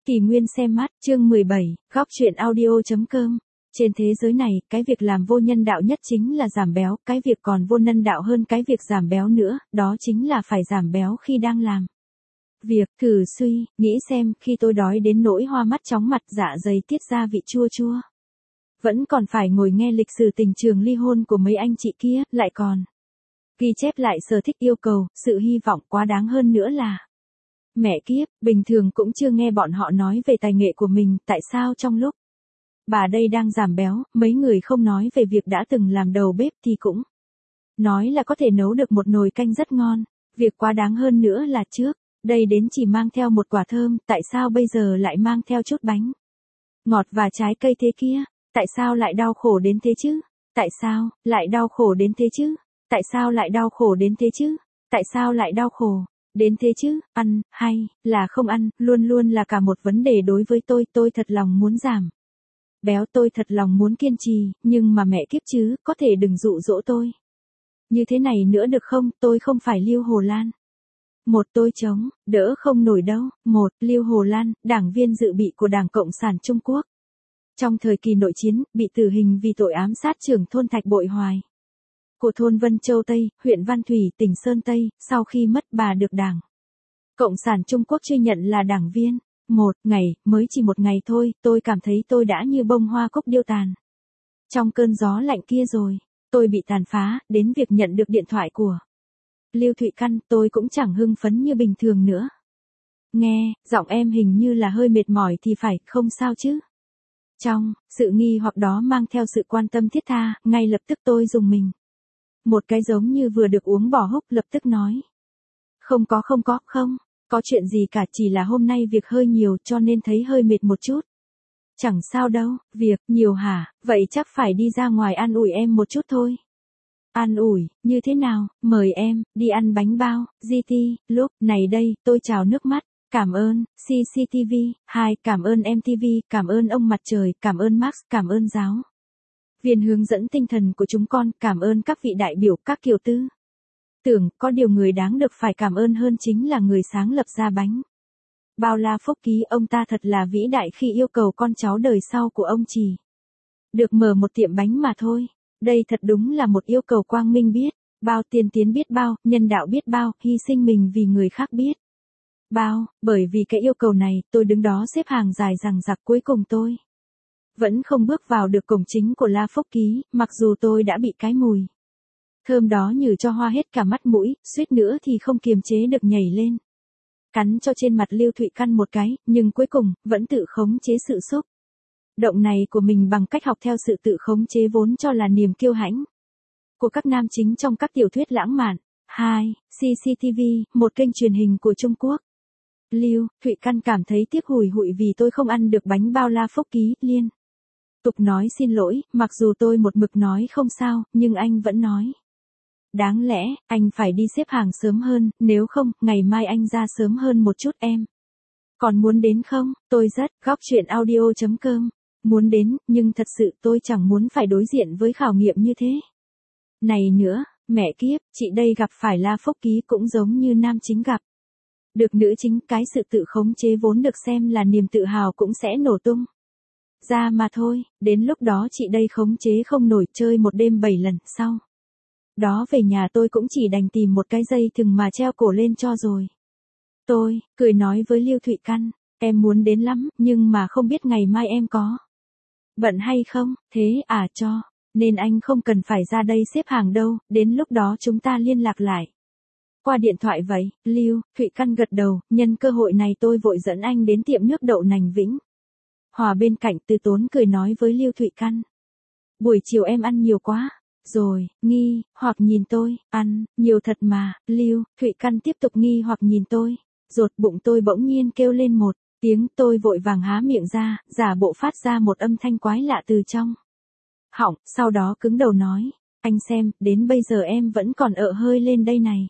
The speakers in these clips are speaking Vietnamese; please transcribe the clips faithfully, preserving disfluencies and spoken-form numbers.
Kỳ Nguyên xem mắt, chương mười bảy, góc truyện audio.com. Trên thế giới này, cái việc làm vô nhân đạo nhất chính là giảm béo, cái việc còn vô nhân đạo hơn cái việc giảm béo nữa, đó chính là phải giảm béo khi đang làm việc. Thử suy, nghĩ xem, khi tôi đói đến nỗi hoa mắt chóng mặt, dạ dày tiết ra vị chua chua, vẫn còn phải ngồi nghe lịch sử tình trường ly hôn của mấy anh chị kia, lại còn ghi chép lại sở thích yêu cầu, sự hy vọng, quá đáng hơn nữa là mẹ kiếp, bình thường cũng chưa nghe bọn họ nói về tài nghệ của mình, tại sao trong lúc bà đây đang giảm béo, mấy người không nói về việc đã từng làm đầu bếp thì cũng nói là có thể nấu được một nồi canh rất ngon. Việc quá đáng hơn nữa là trước đây đến chỉ mang theo một quả thơm, tại sao bây giờ lại mang theo chút bánh ngọt và trái cây thế kia? Tại sao lại đau khổ đến thế chứ? Tại sao lại đau khổ đến thế chứ? Tại sao lại đau khổ đến thế chứ? Tại sao lại đau khổ đến thế chứ? Ăn, hay là không ăn, luôn luôn là cả một vấn đề đối với tôi, tôi thật lòng muốn giảm béo, tôi thật lòng muốn kiên trì, nhưng mà mẹ kiếp chứ, có thể đừng dụ dỗ tôi như thế này nữa được không? Tôi không phải Lưu Hồ Lan. Một tôi chống đỡ không nổi đâu. Một, Lưu Hồ Lan, đảng viên dự bị của Đảng Cộng sản Trung Quốc. Trong thời kỳ nội chiến, bị tử hình vì tội ám sát trưởng thôn Thạch Bội Hoài của thôn Vân Châu Tây, huyện Văn Thủy, tỉnh Sơn Tây, sau khi mất bà được Đảng Cộng sản Trung Quốc truy nhận là đảng viên. Một ngày, mới chỉ một ngày thôi, tôi cảm thấy tôi đã như bông hoa cúc điêu tàn trong cơn gió lạnh kia rồi. Tôi bị tàn phá, đến việc nhận được điện thoại của Lưu Thụy Căn, tôi cũng chẳng hưng phấn như bình thường nữa. Nghe, giọng em hình như là hơi mệt mỏi thì phải, không sao chứ? Trong sự nghi hoặc đó mang theo sự quan tâm thiết tha, ngay lập tức tôi rùng mình. Một cái giống như vừa được uống bỏ húc, lập tức nói. Không có không có, không, có chuyện gì cả, chỉ là hôm nay việc hơi nhiều cho nên thấy hơi mệt một chút. Chẳng sao đâu, việc nhiều hả, vậy chắc phải đi ra ngoài an ủi em một chút thôi. An ủi, như thế nào, mời em, đi ăn bánh bao, giê tê, lúc này đây, tôi trào nước mắt. Cảm ơn, xê xê tê vê, hai, cảm ơn em tê vê, cảm ơn ông mặt trời, cảm ơn Max, cảm ơn giáo viên hướng dẫn tinh thần của chúng con, cảm ơn các vị đại biểu, các kiều tư. Tưởng, có điều người đáng được phải cảm ơn hơn chính là người sáng lập ra bánh bao La Phúc Ký, ông ta thật là vĩ đại khi yêu cầu con cháu đời sau của ông chỉ được mở một tiệm bánh mà thôi. Đây thật đúng là một yêu cầu quang minh biết bao, tiên tiến biết bao, nhân đạo biết bao, hy sinh mình vì người khác biết bao. Bởi vì cái yêu cầu này, tôi đứng đó xếp hàng dài dằng dặc, cuối cùng tôi vẫn không bước vào được cổng chính của La Phúc Ký, mặc dù tôi đã bị cái mùi thơm đó nhử cho hoa hết cả mắt mũi, suýt nữa thì không kiềm chế được nhảy lên cắn cho trên mặt Lưu Thụy Căn một cái, nhưng cuối cùng vẫn tự khống chế sự xúc động này của mình bằng cách học theo sự tự khống chế vốn cho là niềm kiêu hãnh của các nam chính trong các tiểu thuyết lãng mạn. Hai, xê xê tê vê, một kênh truyền hình của Trung Quốc. Lưu Thụy Căn cảm thấy tiếc hùi hụi vì tôi không ăn được bánh bao La Phúc Ký, liên tục nói xin lỗi, mặc dù tôi một mực nói không sao, nhưng anh vẫn nói. Đáng lẽ, anh phải đi xếp hàng sớm hơn, nếu không, ngày mai anh ra sớm hơn một chút em. Còn muốn đến không? Tôi rất, góc truyện audio.com. Muốn đến, nhưng thật sự tôi chẳng muốn phải đối diện với khảo nghiệm như thế. Này nữa, mẹ kiếp, chị đây gặp phải La Phúc Ký cũng giống như nam chính gặp được nữ chính, cái sự tự khống chế vốn được xem là niềm tự hào cũng sẽ nổ tung ra mà thôi. Đến lúc đó chị đây khống chế không nổi, chơi một đêm bảy lần, sau đó về nhà tôi cũng chỉ đành tìm một cái dây thừng mà treo cổ lên cho rồi. Tôi cười nói với Lưu Thụy Căn, em muốn đến lắm, nhưng mà không biết ngày mai em có bận hay không. Thế à, cho nên anh không cần phải ra đây xếp hàng đâu, đến lúc đó chúng ta liên lạc lại qua điện thoại vậy. Lưu Thụy Căn gật đầu, nhân cơ hội này tôi vội dẫn anh đến tiệm nước đậu nành Vĩnh Hòa bên cạnh. Từ Tốn cười nói với Lưu Thụy Căn, buổi chiều em ăn nhiều quá rồi, nghi hoặc nhìn tôi, ăn nhiều thật mà. Lưu Thụy Căn tiếp tục nghi hoặc nhìn tôi, rột bụng tôi bỗng nhiên kêu lên một tiếng, tôi vội vàng há miệng ra, giả bộ phát ra một âm thanh quái lạ từ trong họng, sau đó cứng đầu nói, anh xem, đến bây giờ em vẫn còn ợ hơi lên đây này.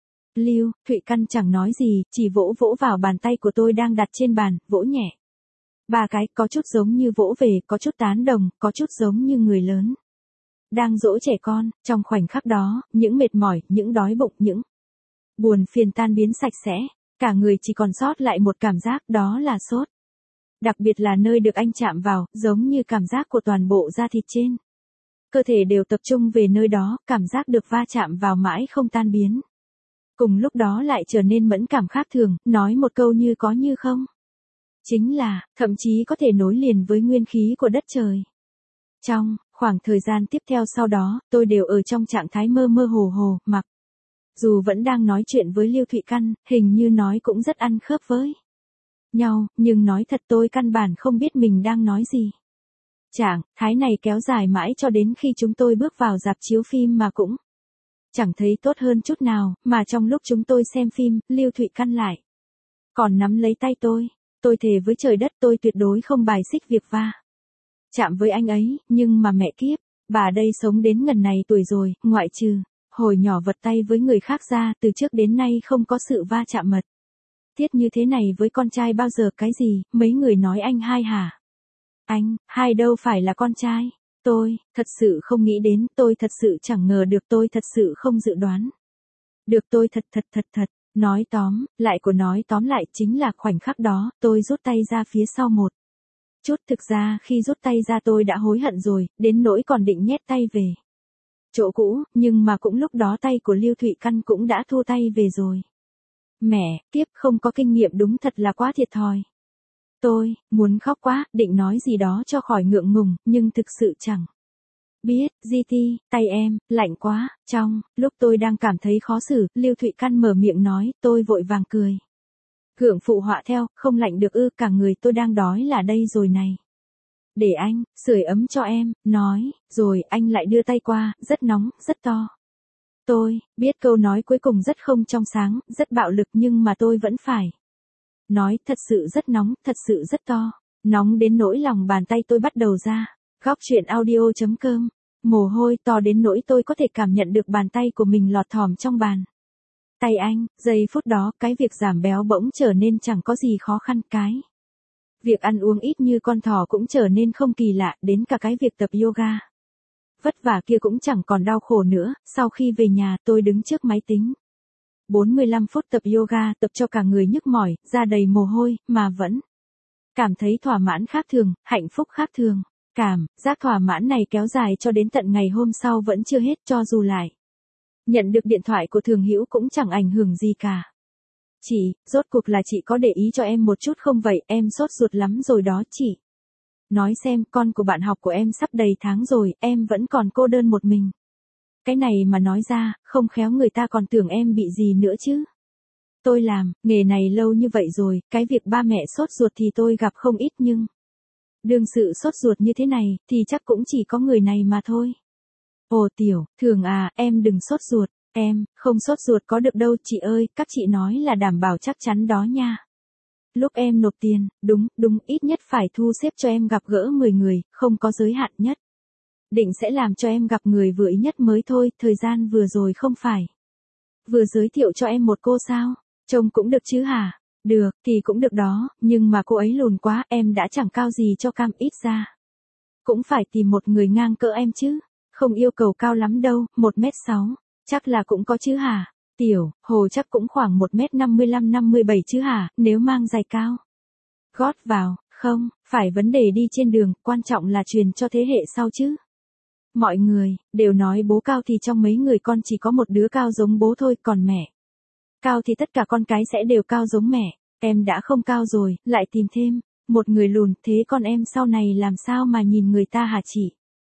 Lưu Thụy Căn chẳng nói gì, chỉ vỗ vỗ vào bàn tay của tôi đang đặt trên bàn, vỗ nhẹ ba cái, có chút giống như vỗ về, có chút tán đồng, có chút giống như người lớn đang dỗ trẻ con. Trong khoảnh khắc đó, những mệt mỏi, những đói bụng, những buồn phiền tan biến sạch sẽ, cả người chỉ còn sót lại một cảm giác, đó là sốt Đặc biệt là nơi được anh chạm vào, giống như cảm giác của toàn bộ da thịt trên cơ thể đều tập trung về nơi đó, cảm giác được va chạm vào mãi không tan biến. Cùng lúc đó lại trở nên mẫn cảm khác thường, nói một câu như có như không. Chính là, thậm chí có thể nối liền với nguyên khí của đất trời. Trong khoảng thời gian tiếp theo sau đó, tôi đều ở trong trạng thái mơ mơ hồ hồ, mặc dù vẫn đang nói chuyện với Lưu Thụy Căn, hình như nói cũng rất ăn khớp với nhau, nhưng nói thật tôi căn bản không biết mình đang nói gì. Trạng thái này kéo dài mãi cho đến khi chúng tôi bước vào rạp chiếu phim mà cũng chẳng thấy tốt hơn chút nào, mà trong lúc chúng tôi xem phim, Lưu Thụy Căn lại còn nắm lấy tay tôi. Tôi thề với trời đất tôi tuyệt đối không bài xích việc va chạm với anh ấy, nhưng mà mẹ kiếp, bà đây sống đến ngần này tuổi rồi, ngoại trừ hồi nhỏ vật tay với người khác ra, từ trước đến nay không có sự va chạm mật thiết như thế này với con trai bao giờ. Cái gì, mấy người nói anh hai hả? Anh hai đâu phải là con trai. Tôi thật sự không nghĩ đến, tôi thật sự chẳng ngờ được, tôi thật sự không dự đoán được, tôi thật thật thật thật. Nói tóm lại của nói tóm lại chính là khoảnh khắc đó, tôi rút tay ra phía sau một chút. Thực ra khi rút tay ra tôi đã hối hận rồi, đến nỗi còn định nhét tay về chỗ cũ, nhưng mà cũng lúc đó tay của Lưu Thụy Căn cũng đã thu tay về rồi. Mẹ, tiếp không có kinh nghiệm đúng thật là quá thiệt thòi. Tôi muốn khóc quá, định nói gì đó cho khỏi ngượng ngùng, nhưng thực sự chẳng biết. giê tê, tay em, lạnh quá. Trong lúc tôi đang cảm thấy khó xử, Lưu Thụy Căn mở miệng nói, tôi vội vàng cười gượng phụ họa theo, không lạnh được ư, cả người tôi đang đói là đây rồi này. Để anh sưởi ấm cho em, nói, rồi anh lại đưa tay qua, rất nóng, rất to. Tôi biết câu nói cuối cùng rất không trong sáng, rất bạo lực, nhưng mà tôi vẫn phải nói, thật sự rất nóng, thật sự rất to. Nóng đến nỗi lòng bàn tay tôi bắt đầu ra. Góc truyện audio chấm com. Mồ hôi to đến nỗi tôi có thể cảm nhận được bàn tay của mình lọt thỏm trong bàn tay anh. Giây phút đó, cái việc giảm béo bỗng trở nên chẳng có gì khó khăn. Cái việc ăn uống ít như con thỏ cũng trở nên không kỳ lạ, đến cả cái việc tập yoga vất vả kia cũng chẳng còn đau khổ nữa. Sau khi về nhà, tôi đứng trước máy tính bốn mươi lăm phút tập yoga, tập cho cả người nhức mỏi, da đầy mồ hôi, mà vẫn cảm thấy thỏa mãn khác thường, hạnh phúc khác thường. Cảm giác thỏa mãn này kéo dài cho đến tận ngày hôm sau vẫn chưa hết, cho dù lại nhận được điện thoại của Thường Hữu cũng chẳng ảnh hưởng gì cả. Chị, rốt cuộc là chị có để ý cho em một chút không vậy, em sốt ruột lắm rồi đó chị. Nói xem, con của bạn học của em sắp đầy tháng rồi, em vẫn còn cô đơn một mình. Cái này mà nói ra, không khéo người ta còn tưởng em bị gì nữa chứ. Tôi làm nghề này lâu như vậy rồi, cái việc ba mẹ sốt ruột thì tôi gặp không ít, nhưng đương sự sốt ruột như thế này, thì chắc cũng chỉ có người này mà thôi. Ồ Tiểu, Thường à, em đừng sốt ruột, em không sốt ruột có được đâu chị ơi, các chị nói là đảm bảo chắc chắn đó nha. Lúc em nộp tiền, đúng, đúng, ít nhất phải thu xếp cho em gặp gỡ mười người, không có giới hạn nhất. Định sẽ làm cho em gặp người vừa ý nhất mới thôi, thời gian vừa rồi không phải vừa giới thiệu cho em một cô sao? Trông cũng được chứ hả? Được, thì cũng được đó, nhưng mà cô ấy lùn quá, em đã chẳng cao gì cho cam, ít ra cũng phải tìm một người ngang cỡ em chứ. Không yêu cầu cao lắm đâu, một mét sáu, chắc là cũng có chứ hả? Tiểu, Hồ chắc cũng khoảng một mét năm mươi lăm năm mươi bảy chứ hả, nếu mang giày cao gót vào, không, phải vấn đề đi trên đường, quan trọng là truyền cho thế hệ sau chứ. Mọi người đều nói bố cao thì trong mấy người con chỉ có một đứa cao giống bố thôi, còn mẹ cao thì tất cả con cái sẽ đều cao giống mẹ. Em đã không cao rồi, lại tìm thêm một người lùn, thế con em sau này làm sao mà nhìn người ta hả chị?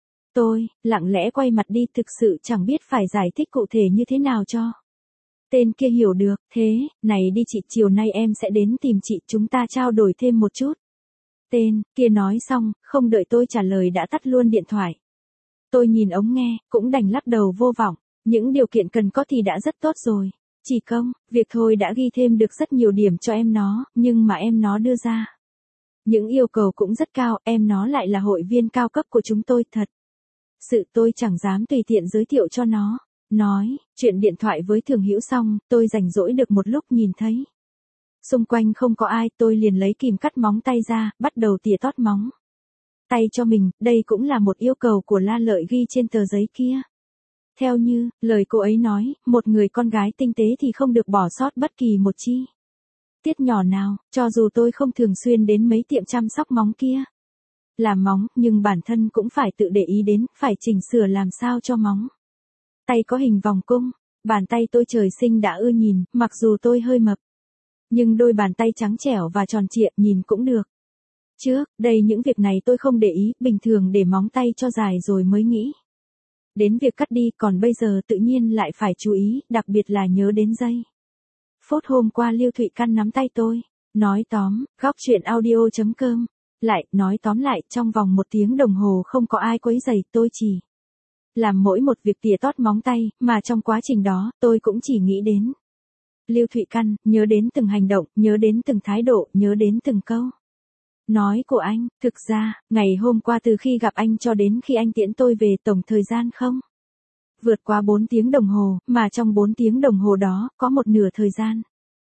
Tôi lặng lẽ quay mặt đi, thực sự chẳng biết phải giải thích cụ thể như thế nào cho tên kia hiểu được. Thế này đi chị, chiều nay em sẽ đến tìm chị, chúng ta trao đổi thêm một chút. Tên kia nói xong, không đợi tôi trả lời đã tắt luôn điện thoại. Tôi nhìn ống nghe, cũng đành lắc đầu vô vọng. Những điều kiện cần có thì đã rất tốt rồi. Chỉ công việc thôi đã ghi thêm được rất nhiều điểm cho em nó, nhưng mà em nó đưa ra những yêu cầu cũng rất cao, em nó lại là hội viên cao cấp của chúng tôi, thật sự tôi chẳng dám tùy tiện giới thiệu cho nó. Nói chuyện điện thoại với Thường Hữu xong, tôi rảnh rỗi được một lúc, nhìn thấy xung quanh không có ai, tôi liền lấy kìm cắt móng tay ra, bắt đầu tỉa tót móng tay cho mình. Đây cũng là một yêu cầu của La Lợi ghi trên tờ giấy kia. Theo như lời cô ấy nói, một người con gái tinh tế thì không được bỏ sót bất kỳ một chi tiết nhỏ nào, cho dù tôi không thường xuyên đến mấy tiệm chăm sóc móng kia. Làm móng, nhưng bản thân cũng phải tự để ý đến, phải chỉnh sửa làm sao cho móng tay có hình vòng cung. Bàn tay tôi trời sinh đã ưa nhìn, mặc dù tôi hơi mập. Nhưng đôi bàn tay trắng trẻo và tròn trịa nhìn cũng được. Trước, đây những việc này tôi không để ý, bình thường để móng tay cho dài rồi mới nghĩ đến việc cắt đi, còn bây giờ tự nhiên lại phải chú ý, đặc biệt là nhớ đến giây phút hôm qua Lưu Thụy Căn nắm tay tôi. Nói tóm, góc chuyện audio chấm com. Lại, nói tóm lại, trong vòng một tiếng đồng hồ không có ai quấy rầy, tôi chỉ làm mỗi một việc tỉa tót móng tay, mà trong quá trình đó, tôi cũng chỉ nghĩ đến Lưu Thụy Căn, nhớ đến từng hành động, nhớ đến từng thái độ, nhớ đến từng câu nói của anh. Thực ra, ngày hôm qua từ khi gặp anh cho đến khi anh tiễn tôi về, tổng thời gian không vượt qua bốn tiếng đồng hồ, mà trong bốn tiếng đồng hồ đó, có một nửa thời gian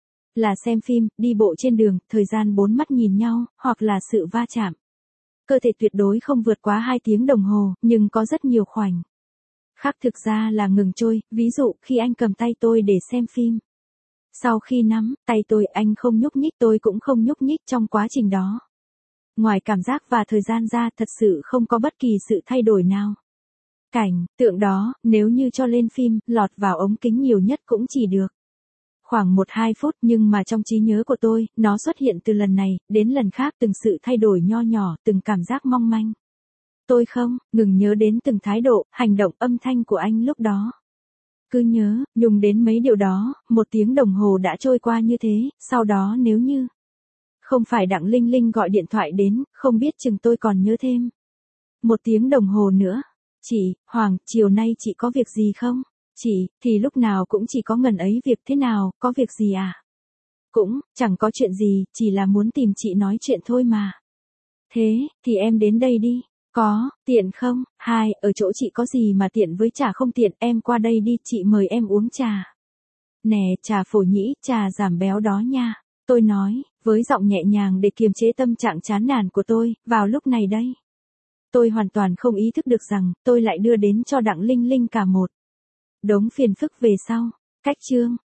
là xem phim, đi bộ trên đường, thời gian bốn mắt nhìn nhau, hoặc là sự va chạm cơ thể tuyệt đối không vượt quá hai tiếng đồng hồ, nhưng có rất nhiều khoảnh khắc thực ra là ngừng trôi, ví dụ khi anh cầm tay tôi để xem phim. Sau khi nắm tay tôi, anh không nhúc nhích, tôi cũng không nhúc nhích trong quá trình đó. Ngoài cảm giác và thời gian ra, thật sự không có bất kỳ sự thay đổi nào. Cảnh tượng đó, nếu như cho lên phim, lọt vào ống kính nhiều nhất cũng chỉ được khoảng một hai phút, nhưng mà trong trí nhớ của tôi, nó xuất hiện từ lần này đến lần khác, từng sự thay đổi nho nhỏ, từng cảm giác mong manh. Tôi không ngừng nhớ đến từng thái độ, hành động, âm thanh của anh lúc đó. Cứ nhớ, nhung đến mấy điều đó, một tiếng đồng hồ đã trôi qua như thế, sau đó nếu như không phải Đặng Linh Linh gọi điện thoại đến, không biết chừng tôi còn nhớ thêm một tiếng đồng hồ nữa. Chị, Hoàng, chiều nay chị có việc gì không? Chị, thì lúc nào cũng chỉ có ngần ấy việc. Thế nào, có việc gì à? Cũng, chẳng có chuyện gì, chỉ là muốn tìm chị nói chuyện thôi mà. Thế, thì em đến đây đi. Có, tiện không? Hai, ở chỗ chị có gì mà tiện với chả không tiện, em qua đây đi, chị mời em uống trà. Nè, trà phổ nhĩ, trà giảm béo đó nha. Tôi nói, với giọng nhẹ nhàng để kiềm chế tâm trạng chán nản của tôi, vào lúc này đây. Tôi hoàn toàn không ý thức được rằng, tôi lại đưa đến cho Đặng Linh Linh cả một đống phiền phức về sau. Cách chương